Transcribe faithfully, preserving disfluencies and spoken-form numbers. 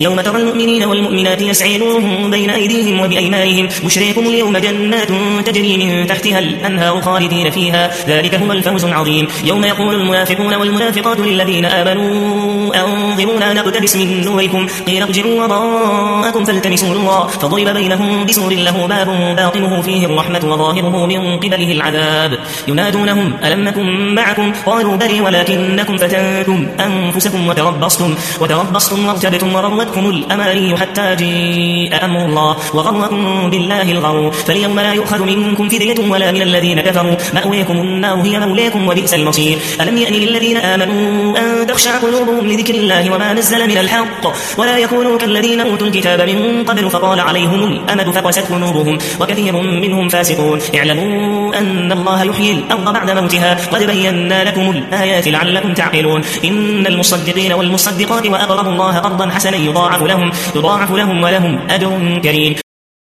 يوم ترى المؤمنين والمؤمنات يسعى نورهم بين أيديهم وبأيمانهم بشريكم اليوم جنات تجري من تحتها الأنهار خالدين فيها ذلك هو الفوز العظيم. يوم يقول المنافقون والمنافقات للذين آمنوا أنظرونا نقتبس من نوركم قيل ارجعوا وراءكم فالتمسوا نورا فضرب بينهم بسور له باب باطنه فيه الرحمة وظاهره من قبله العذاب. ينادونهم ألم نكن معكم قالوا بلى ولكنكم فتنتم أنفسكم وتربصتم وتربصتم وارتبتم وغرتكم الأماني حتى جاء أمر الله وغركم بالله الغرور. فاليوم لا يؤخذ منكم فدية ولا من الذين كفروا مأويكم النار هي مولاكم وبئس المصير. ألم يأن للذين آمنوا أن تخشع قلوبهم لذكر الله وما نزل من الحق ولا يكونوا كالذين أوتوا الكتاب من قبل فطال عليهم الأمد فقست قلوبهم وكثير منهم فاسقون. اعلموا أن الله يحيي الأرض بعد موتها قد بينا لكم الآيات لعلكم تعقلون. إن المصدقين والمصدقات وأقرضوا الله قرضا حسنا يضاعف لهم, يضاعف لهم ولهم أجر كريم.